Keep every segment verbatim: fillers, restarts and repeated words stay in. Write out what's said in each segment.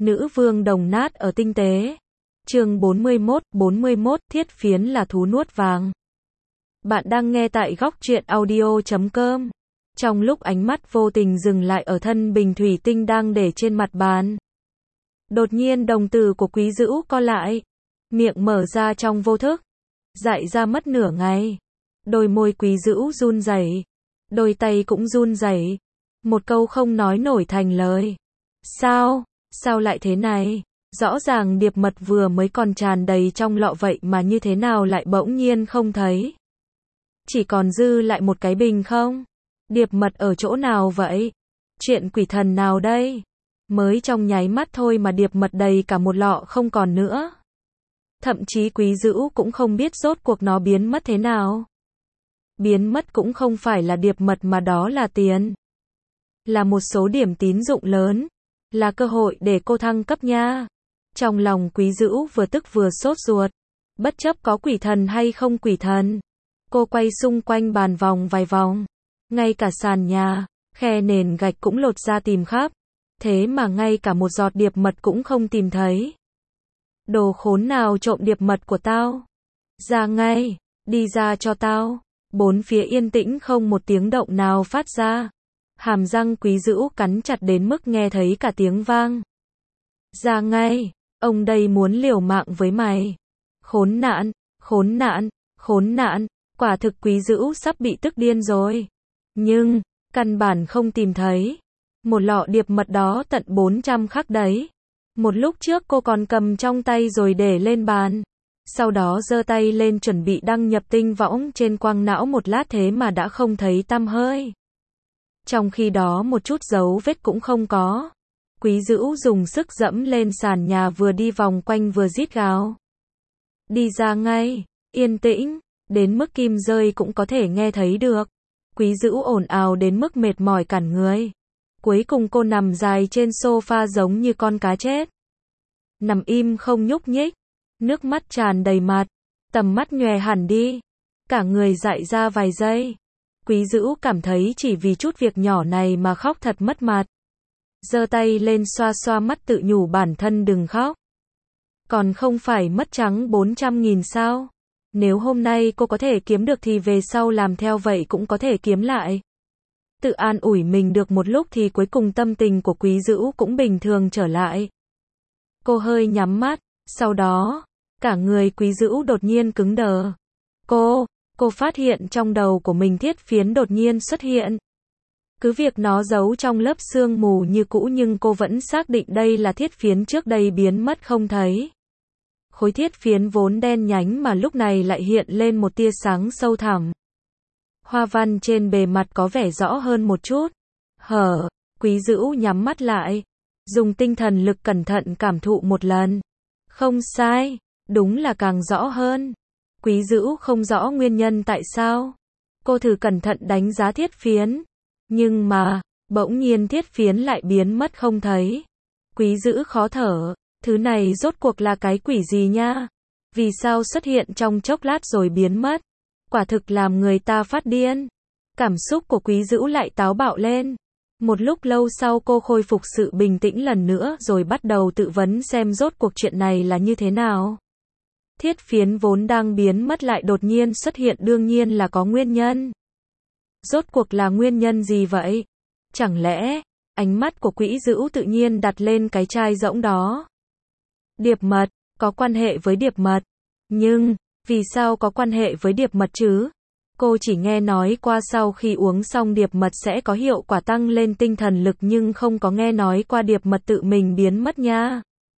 Nữ vương đồng nát ở tinh tế. Chương bốn mươi mốt, bốn mươi mốt, thiết phiến là thú nuốt vàng. Bạn đang nghe tại góc truyện audio chấm com. Trong lúc ánh mắt vô tình dừng lại ở thân bình thủy tinh đang để trên mặt bàn. Đột nhiên đồng tử của Quý Dữu co lại. Miệng mở ra trong vô thức. Dại ra mất nửa ngày. Đôi môi Quý Dữu run rẩy. Đôi tay cũng run rẩy. Một câu không nói nổi thành lời. Sao? Sao lại thế này? Rõ ràng điệp mật vừa mới còn tràn đầy trong lọ vậy mà như thế nào lại bỗng nhiên không thấy? Chỉ còn dư lại một cái bình không? Điệp mật ở chỗ nào vậy? Chuyện quỷ thần nào đây? Mới trong nháy mắt thôi mà điệp mật đầy cả một lọ không còn nữa. Thậm chí Quý Dữu cũng không biết rốt cuộc nó biến mất thế nào. Biến mất cũng không phải là điệp mật mà đó là tiền. Là một số điểm tín dụng lớn. Là cơ hội để cô thăng cấp nha. Trong lòng Quý Dữu vừa tức vừa sốt ruột. Bất chấp có quỷ thần hay không quỷ thần. Cô quay xung quanh bàn vòng vài vòng. Ngay cả sàn nhà, khe nền gạch cũng lột ra tìm khắp. Thế mà ngay cả một giọt điệp mật cũng không tìm thấy. Đồ khốn nào trộm điệp mật của tao? Ra ngay, đi ra cho tao. Bốn phía yên tĩnh không một tiếng động nào phát ra. Hàm răng Quý Dữu cắn chặt đến mức nghe thấy cả tiếng vang. Ra ngay, ông đây muốn liều mạng với mày. Khốn nạn, khốn nạn, khốn nạn, quả thực Quý Dữu sắp bị tức điên rồi. Nhưng, căn bản không tìm thấy. Một lọ điệp mật đó tận bốn trăm khắc đấy. Một lúc trước cô còn cầm trong tay rồi để lên bàn. Sau đó giơ tay lên chuẩn bị đăng nhập tinh võng trên quang não một lát thế mà đã không thấy tăm hơi. Trong khi đó một chút dấu vết cũng không có. Quý Dữu dùng sức dẫm lên sàn nhà vừa đi vòng quanh vừa rít gào. Đi ra ngay, yên tĩnh, đến mức kim rơi cũng có thể nghe thấy được. Quý Dữu ồn ào đến mức mệt mỏi cản người. Cuối cùng cô nằm dài trên sofa giống như con cá chết. Nằm im không nhúc nhích, nước mắt tràn đầy mặt, tầm mắt nhòe hẳn đi. Cả người dại ra vài giây. Quý Dữu cảm thấy chỉ vì chút việc nhỏ này mà khóc thật mất mặt. Giơ tay lên xoa xoa mắt tự nhủ bản thân đừng khóc. Còn không phải mất trắng bốn trăm nghìn sao? Nếu hôm nay cô có thể kiếm được thì về sau làm theo vậy cũng có thể kiếm lại. Tự an ủi mình được một lúc thì cuối cùng tâm tình của Quý Dữu cũng bình thường trở lại. Cô hơi nhắm mắt, sau đó, cả người Quý Dữu đột nhiên cứng đờ. Cô, cô phát hiện trong đầu của mình thiết phiến đột nhiên xuất hiện. Cứ việc nó giấu trong lớp sương mù như cũ nhưng cô vẫn xác định đây là thiết phiến trước đây biến mất không thấy. Khối thiết phiến vốn đen nhánh mà lúc này lại hiện lên một tia sáng sâu thẳm. Hoa văn trên bề mặt có vẻ rõ hơn một chút. Hở, Quý Dữu nhắm mắt lại. Dùng tinh thần lực cẩn thận cảm thụ một lần. Không sai, đúng là càng rõ hơn. Quý Dữu không rõ nguyên nhân tại sao. Cô thử cẩn thận đánh giá thiết phiến. Nhưng mà, bỗng nhiên thiết phiến lại biến mất không thấy. Quý Dữu khó thở. Thứ này rốt cuộc là cái quỷ gì nha? Vì sao xuất hiện trong chốc lát rồi biến mất? Quả thực làm người ta phát điên. Cảm xúc của Quý Dữu lại táo bạo lên. Một lúc lâu sau cô khôi phục sự bình tĩnh lần nữa rồi bắt đầu tự vấn xem rốt cuộc chuyện này là như thế nào. Thiết phiến vốn đang biến mất lại đột nhiên xuất hiện đương nhiên là có nguyên nhân. Rốt cuộc là nguyên nhân gì vậy? Chẳng lẽ, ánh mắt của Quý Dữu tự nhiên đặt lên cái chai rỗng đó. Điệp mật, có quan hệ với điệp mật. Nhưng, vì sao có quan hệ với điệp mật chứ? Cô chỉ nghe nói qua sau khi uống xong điệp mật sẽ có hiệu quả tăng lên tinh thần lực nhưng không có nghe nói qua điệp mật tự mình biến mất nha.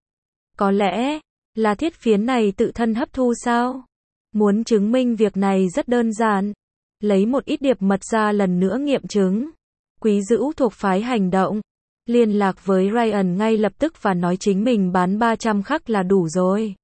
Có lẽ, là thiết phiến này tự thân hấp thu sao? Muốn chứng minh việc này rất đơn giản. Lấy một ít điệp mật ra lần nữa nghiệm chứng. Quý Dữu thuộc phái hành động. Liên lạc với Ryan ngay lập tức và nói chính mình bán ba trăm khắc là đủ rồi.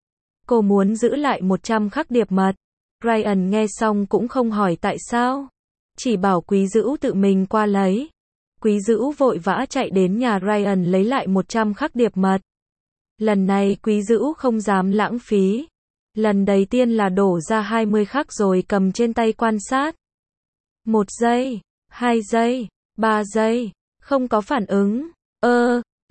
Cô muốn giữ lại một trăm khắc điệp mật. Ryan nghe xong cũng không hỏi tại sao. Chỉ bảo Quý Dữu tự mình qua lấy. Quý Dữu vội vã chạy đến nhà Ryan lấy lại một trăm khắc điệp mật. Lần này Quý Dữu không dám lãng phí. Lần đầu tiên là đổ ra hai mươi khắc rồi cầm trên tay quan sát. Một giây, hai giây, ba giây, không có phản ứng. Ơ,